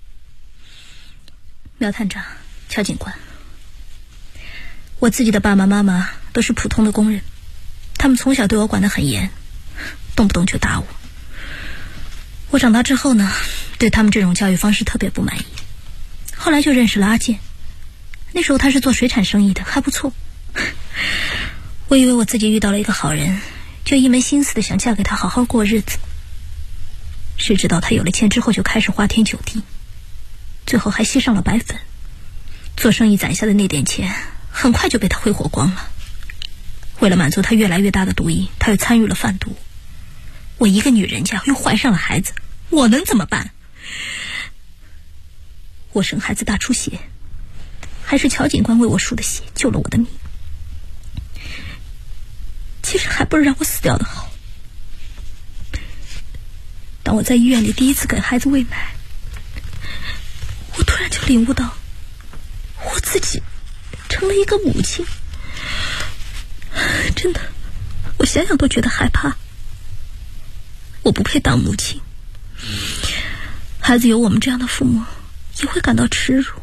苗探长，乔警官，我自己的爸爸妈妈都是普通的工人，他们从小对我管得很严，动不动就打我。我长大之后呢，对他们这种教育方式特别不满意。后来就认识了阿健，那时候他是做水产生意的，还不错。我以为我自己遇到了一个好人，就一门心思的想嫁给他好好过日子。谁知道他有了钱之后就开始花天酒地，最后还吸上了白粉。做生意攒下的那点钱很快就被他挥霍光了。为了满足他越来越大的毒瘾，他又参与了贩毒。我一个女人家又怀上了孩子，我能怎么办？我生孩子大出血，还是乔警官为我输的血救了我的命。其实还不如让我死掉的好。当我在医院里第一次给孩子喂奶，我突然就领悟到，我自己成了一个母亲。真的，我想想都觉得害怕。我不配当母亲，孩子有我们这样的父母也会感到耻辱。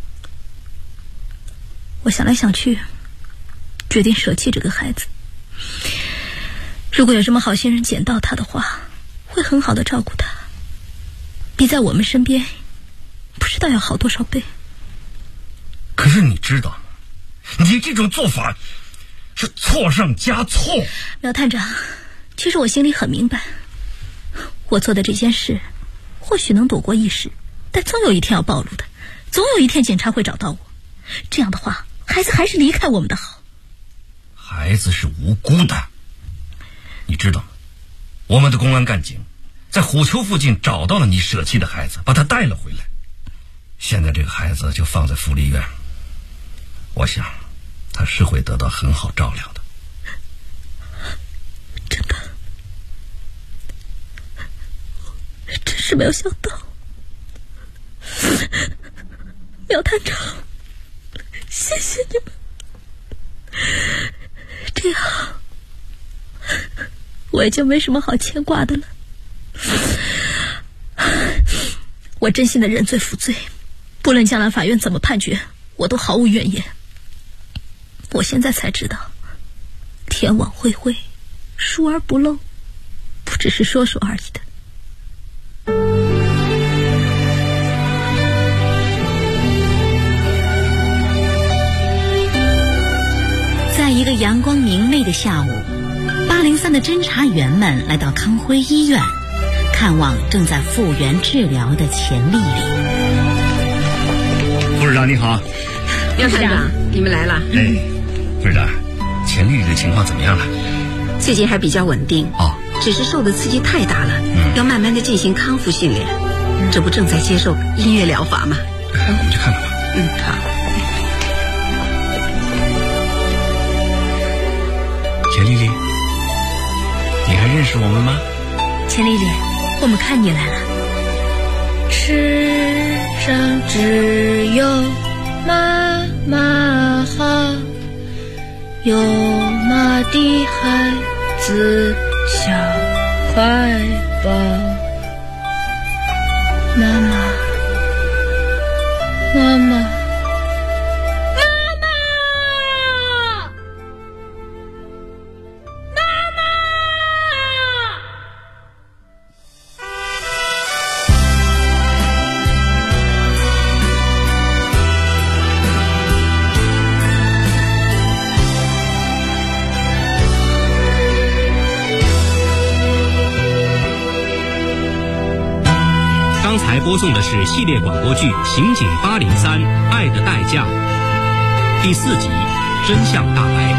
我想来想去，决定舍弃这个孩子。如果有什么好心人捡到他的话，会很好的照顾他，比在我们身边不知道要好多少倍。 可是你知道吗？你这种做法是错上加错。 苗探长，其实我心里很明白，我做的这件事或许能躲过一时，但总有一天要暴露的，总有一天警察会找到我。这样的话，孩子还是离开我们的好。 孩子是无辜的，你知道吗？我们的公安干警在虎丘附近找到了你舍弃的孩子，把他带了回来。现在这个孩子就放在福利院，我想他是会得到很好照料的。 真是没有想到。苗探长，谢谢你们。这样我也就没什么好牵挂的了。 我真心的认罪负罪，不论将来法院怎么判决，我都毫无怨言。我现在才知道，天网恢恢，疏而不漏，不只是说说而已的。 在一个阳光明媚的下午，803的侦查员们来到康辉医院，看望正在复原治疗的钱丽丽。 副市长你好。 廖探长，你们来了。 副市长，钱丽丽的情况怎么样了？ 最近还比较稳定哦， 只是受的刺激太大了，要慢慢的进行康复训练。这不正在接受音乐疗法吗？ 我们去看看吧。 好。 钱丽丽，你还认识我们吗？ 钱丽丽，我们看你来了。 世上只有妈妈好，有妈的孩子小怀抱。妈妈，妈妈。 刚才播送的是系列广播剧《刑警803爱的代价》第4集《真相大白》。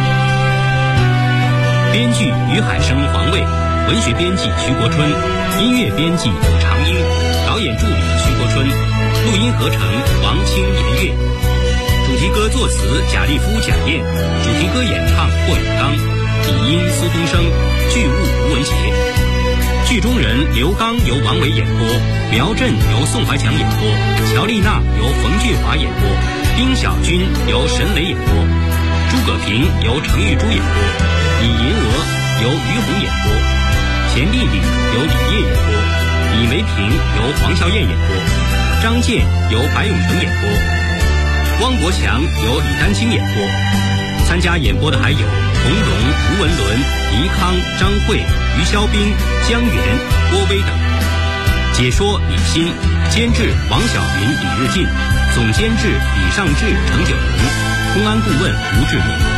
编剧于海生、黄卫，文学编辑徐国春，音乐编辑武长英，导演助理徐国春，录音合成王清颜悦，主题歌作词贾立夫、贾燕，主题歌演唱霍永刚，拟音苏东升，剧务吴文杰。剧中人刘刚由王伟演播，苗振由宋怀强演播，乔丽娜由冯俊华演播，丁小军由沈磊演播，诸葛平由程玉珠演播，李银娥由于红演播，钱丽丽由李烨演播，李梅平由黄笑燕演播，张健由白永成演播，汪国强由李丹青演播。参加演播的还有洪荣、吴文伦、倪康、张慧、于肖斌、江源、郭威等。解说李欣，监制王晓云、李日进，总监制李尚志、程九龙，公安顾问吴志明。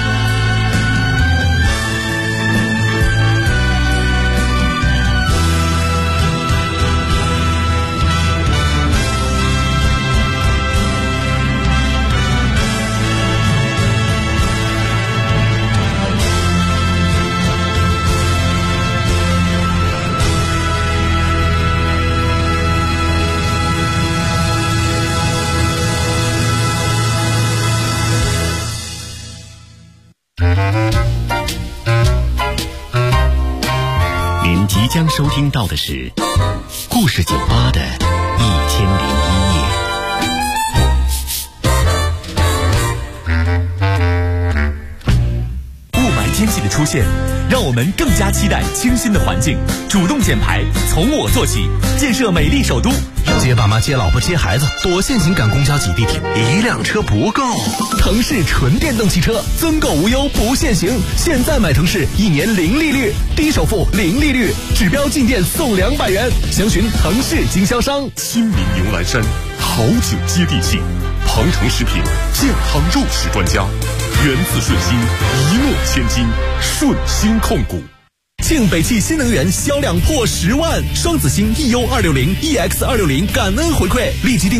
即将收听到的是故事酒吧的1001夜。雾霾天气的出现，让我们更加期待清新的环境。主动减排，从我做起，建设美丽首都。 接爸妈、接老婆、接孩子，躲限行赶公交挤地铁，一辆车不够。腾势纯电动汽车，增购无忧不限行。现在买腾势，1年0利率，低首付0利率，指标进店送200元。详询腾势经销商。 亲民牛栏山，好酒接地气，鹏程食品健康肉食专家，源自顺心，一诺千金，顺心控股。 庆北汽新能源销量破10万，双子星 EU260、EX260感恩回馈，立即订